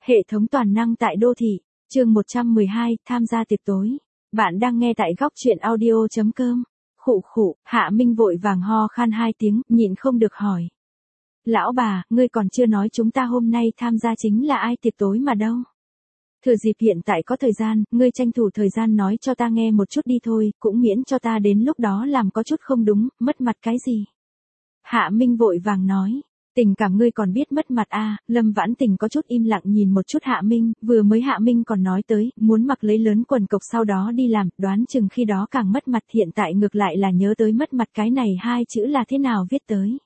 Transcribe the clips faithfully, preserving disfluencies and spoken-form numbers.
Hệ thống toàn năng tại đô thị, chương một trăm mười hai, tham gia tiệc tối. Bạn đang nghe tại góc truyện audio chấm com. Khụ khụ, Hạ Minh vội vàng ho khan hai tiếng, nhịn không được hỏi. Lão bà, ngươi còn chưa nói chúng ta hôm nay tham gia chính là ai tiệc tối mà đâu. Thừa dịp hiện tại có thời gian, ngươi tranh thủ thời gian nói cho ta nghe một chút đi thôi, cũng miễn cho ta đến lúc đó làm có chút không đúng, mất mặt cái gì. Hạ Minh vội vàng nói. Tình cảm ngươi còn biết mất mặt à, Lâm Vãn Tình có chút im lặng nhìn một chút Hạ Minh, vừa mới Hạ Minh còn nói tới, muốn mặc lấy lớn quần cộc sau đó đi làm, đoán chừng khi đó càng mất mặt, hiện tại ngược lại là nhớ tới mất mặt, cái này hai chữ là thế nào viết tới.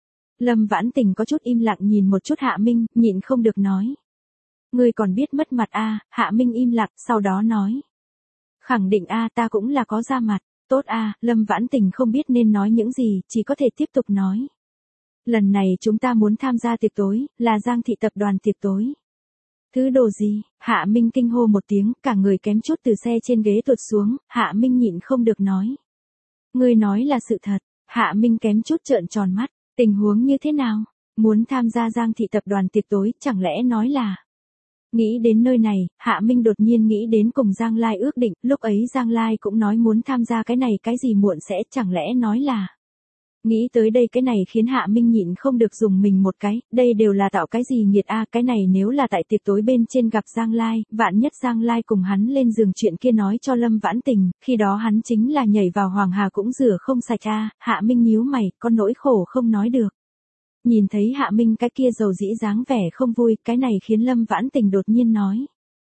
Lâm Vãn Tình có chút im lặng nhìn một chút Hạ Minh, nhịn không được nói. Ngươi còn biết mất mặt à, Hạ Minh im lặng, sau đó nói. Khẳng định a, ta cũng là có da mặt, tốt a, Lâm Vãn Tình không biết nên nói những gì, chỉ có thể tiếp tục nói. Lần này chúng ta muốn tham gia tiệc tối, là Giang thị tập đoàn tiệc tối. Thứ đồ gì? Hạ Minh kinh hô một tiếng, cả người kém chút từ xe trên ghế tuột xuống, Hạ Minh nhịn không được nói. Ngươi nói là sự thật, Hạ Minh kém chút trợn tròn mắt, tình huống như thế nào? Muốn tham gia Giang thị tập đoàn tiệc tối, chẳng lẽ nói là... Nghĩ đến nơi này, Hạ Minh đột nhiên nghĩ đến cùng Giang Lai ước định, lúc ấy Giang Lai cũng nói muốn tham gia cái này cái gì muộn sẽ, chẳng lẽ nói là... Nghĩ tới đây cái này khiến Hạ Minh nhịn không được dùng mình một cái, đây đều là tạo cái gì nghiệt a, cái này nếu là tại tiệc tối bên trên gặp Giang Lai, vạn nhất Giang Lai cùng hắn lên giường chuyện kia nói cho Lâm Vãn Tình, khi đó hắn chính là nhảy vào Hoàng Hà cũng rửa không sạch a, Hạ Minh nhíu mày, con nỗi khổ không nói được. Nhìn thấy Hạ Minh cái kia dầu dĩ dáng vẻ không vui, cái này khiến Lâm Vãn Tình đột nhiên nói.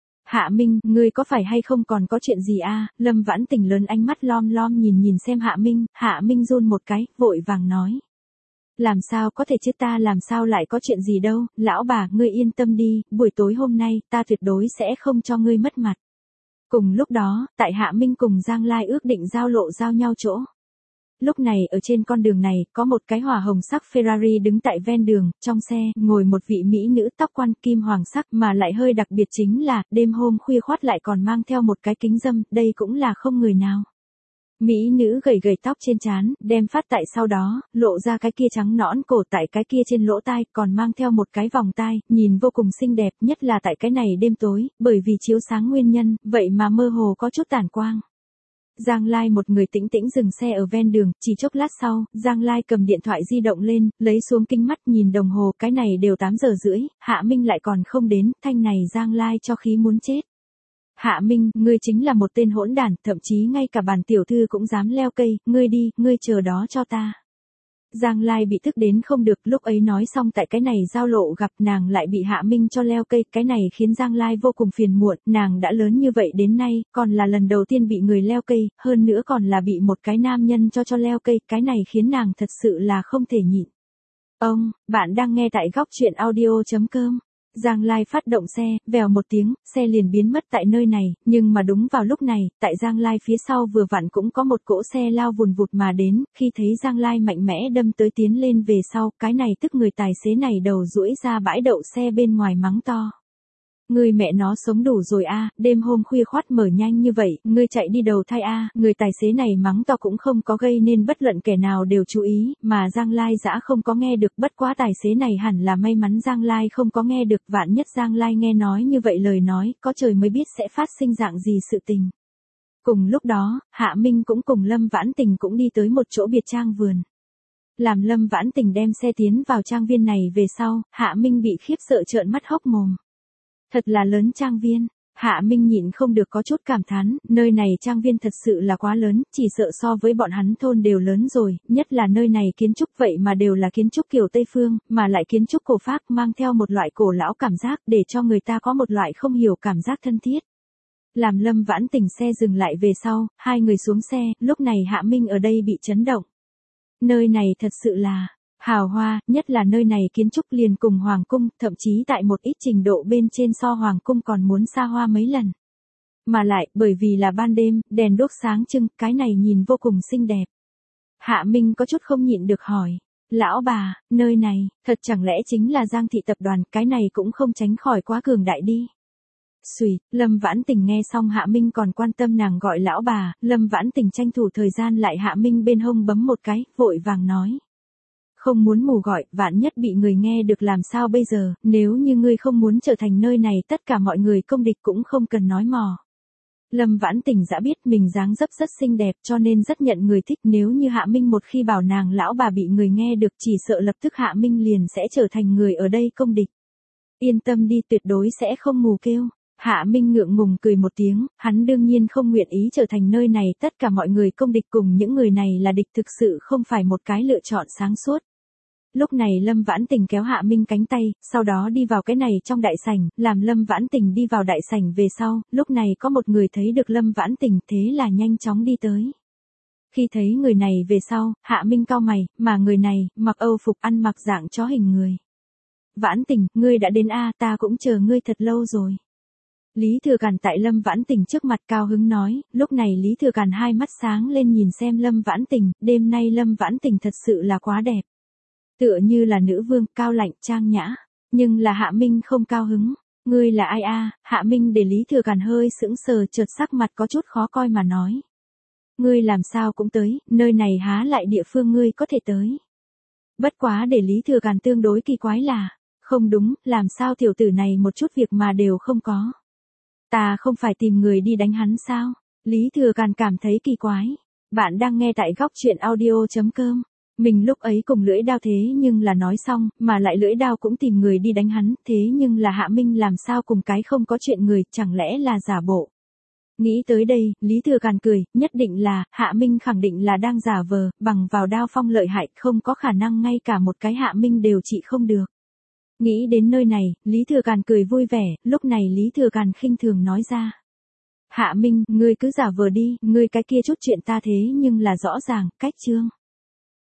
Hạ Minh, ngươi có phải hay không còn có chuyện gì a? Lâm Vãn Tình lớn ánh mắt lom lom nhìn nhìn xem Hạ Minh, Hạ Minh run một cái, vội vàng nói. Làm sao có thể chứ, ta làm sao lại có chuyện gì đâu, lão bà, ngươi yên tâm đi, buổi tối hôm nay, ta tuyệt đối sẽ không cho ngươi mất mặt. Cùng lúc đó, tại Hạ Minh cùng Giang Lai ước định giao lộ giao nhau chỗ. Lúc này ở trên con đường này, có một cái hỏa hồng sắc Ferrari đứng tại ven đường, trong xe, ngồi một vị mỹ nữ tóc quan kim hoàng sắc mà lại hơi đặc biệt chính là, đêm hôm khuya khoắt lại còn mang theo một cái kính dâm, đây cũng là không người nào. Mỹ nữ gầy gầy tóc trên trán, đem phát tại sau đó, lộ ra cái kia trắng nõn cổ tại cái kia trên lỗ tai, còn mang theo một cái vòng tai, nhìn vô cùng xinh đẹp, nhất là tại cái này đêm tối, bởi vì chiếu sáng nguyên nhân, vậy mà mơ hồ có chút tản quang. Giang Lai một người tĩnh tĩnh dừng xe ở ven đường, chỉ chốc lát sau, Giang Lai cầm điện thoại di động lên, lấy xuống kính mắt nhìn đồng hồ, cái này đều tám giờ rưỡi, Hạ Minh lại còn không đến, thanh này Giang Lai cho khí muốn chết. Hạ Minh, ngươi chính là một tên hỗn đản, thậm chí ngay cả bàn tiểu thư cũng dám leo cây, ngươi đi, ngươi chờ đó cho ta. Giang Lai bị tức đến không được, lúc ấy nói xong tại cái này giao lộ gặp nàng lại bị Hạ Minh cho leo cây, cái này khiến Giang Lai vô cùng phiền muộn, nàng đã lớn như vậy đến nay, còn là lần đầu tiên bị người leo cây, hơn nữa còn là bị một cái nam nhân cho cho leo cây, cái này khiến nàng thật sự là không thể nhịn. Ông, bạn đang nghe tại góc truyện audio chấm com. Giang Lai phát động xe, vèo một tiếng, xe liền biến mất tại nơi này, nhưng mà đúng vào lúc này, tại Giang Lai phía sau vừa vặn cũng có một cỗ xe lao vùn vụt mà đến, khi thấy Giang Lai mạnh mẽ đâm tới tiến lên về sau, cái này tức người tài xế này đầu duỗi ra bãi đậu xe bên ngoài mắng to. Người mẹ nó sống đủ rồi a, đêm hôm khuya khoắt mở nhanh như vậy, ngươi chạy đi đầu thai a, người tài xế này mắng to cũng không có gây nên bất luận kẻ nào đều chú ý, mà Giang Lai dã không có nghe được, bất quá tài xế này hẳn là may mắn Giang Lai không có nghe được, vạn nhất Giang Lai nghe nói như vậy lời nói, có trời mới biết sẽ phát sinh dạng gì sự tình. Cùng lúc đó, Hạ Minh cũng cùng Lâm Vãn Tình cũng đi tới một chỗ biệt trang vườn. Làm Lâm Vãn Tình đem xe tiến vào trang viên này về sau, Hạ Minh bị khiếp sợ trợn mắt hốc mồm. Thật là lớn trang viên, Hạ Minh nhịn không được có chút cảm thán, nơi này trang viên thật sự là quá lớn, chỉ sợ so với bọn hắn thôn đều lớn rồi, nhất là nơi này kiến trúc vậy mà đều là kiến trúc kiểu Tây Phương, mà lại kiến trúc cổ Pháp mang theo một loại cổ lão cảm giác để cho người ta có một loại không hiểu cảm giác thân thiết. Làm Lâm Vãn Tình xe dừng lại về sau, hai người xuống xe, lúc này Hạ Minh ở đây bị chấn động. Nơi này thật sự là... hào hoa, nhất là nơi này kiến trúc liền cùng Hoàng cung, thậm chí tại một ít trình độ bên trên so Hoàng cung còn muốn xa hoa mấy lần. Mà lại, bởi vì là ban đêm, đèn đuốc sáng trưng, cái này nhìn vô cùng xinh đẹp. Hạ Minh có chút không nhịn được hỏi, lão bà, nơi này, thật chẳng lẽ chính là Giang thị tập đoàn, cái này cũng không tránh khỏi quá cường đại đi. Xùi, Lâm Vãn Tình nghe xong Hạ Minh còn quan tâm nàng gọi lão bà, Lâm Vãn Tình tranh thủ thời gian lại Hạ Minh bên hông bấm một cái, vội vàng nói. Không muốn mù gọi, vạn nhất bị người nghe được làm sao bây giờ, nếu như ngươi không muốn trở thành nơi này tất cả mọi người công địch cũng không cần nói mò. Lâm Vãn Tình đã biết mình dáng dấp rất xinh đẹp cho nên rất nhận người thích, nếu như Hạ Minh một khi bảo nàng lão bà bị người nghe được chỉ sợ lập tức Hạ Minh liền sẽ trở thành người ở đây công địch. Yên tâm đi, tuyệt đối sẽ không mù kêu. Hạ Minh ngượng ngùng cười một tiếng, hắn đương nhiên không nguyện ý trở thành nơi này tất cả mọi người công địch cùng những người này là địch, thực sự không phải một cái lựa chọn sáng suốt. Lúc này Lâm Vãn Tình kéo Hạ Minh cánh tay, sau đó đi vào cái này trong đại sảnh, làm Lâm Vãn Tình đi vào đại sảnh về sau, lúc này có một người thấy được Lâm Vãn Tình, thế là nhanh chóng đi tới. Khi thấy người này về sau, Hạ Minh cau mày, mà người này, mặc Âu phục ăn mặc dạng chó hình người. Vãn Tình, ngươi đã đến a, ta cũng chờ ngươi thật lâu rồi. Lý Thừa Càn tại Lâm Vãn Tình trước mặt cao hứng nói, lúc này Lý Thừa Càn hai mắt sáng lên nhìn xem Lâm Vãn Tình, đêm nay Lâm Vãn Tình thật sự là quá đẹp. Tựa như là nữ vương, cao lạnh, trang nhã. Nhưng là Hạ Minh không cao hứng. Ngươi là ai a? Hạ Minh để Lý Thừa Càn hơi sững sờ, chợt sắc mặt có chút khó coi mà nói. Ngươi làm sao cũng tới, nơi này há lại địa phương ngươi có thể tới. Bất quá để Lý Thừa Càn tương đối kỳ quái là, không đúng, làm sao tiểu tử này một chút việc mà đều không có. Ta không phải tìm người đi đánh hắn sao? Lý Thừa Càn cảm thấy kỳ quái. Bạn đang nghe tại góc truyện audio chấm com. Mình lúc ấy cùng lưỡi đao thế nhưng là nói xong, mà lại lưỡi đao cũng tìm người đi đánh hắn, thế nhưng là Hạ Minh làm sao cùng cái không có chuyện người, chẳng lẽ là giả bộ. Nghĩ tới đây, Lý Thừa Càn cười, nhất định là, Hạ Minh khẳng định là đang giả vờ, bằng vào đao phong lợi hại, không có khả năng ngay cả một cái Hạ Minh đều trị không được. Nghĩ đến nơi này, Lý Thừa Càn cười vui vẻ, lúc này Lý Thừa Càn khinh thường nói ra. Hạ Minh, ngươi cứ giả vờ đi, ngươi cái kia chút chuyện ta thế nhưng là rõ ràng, cách chương.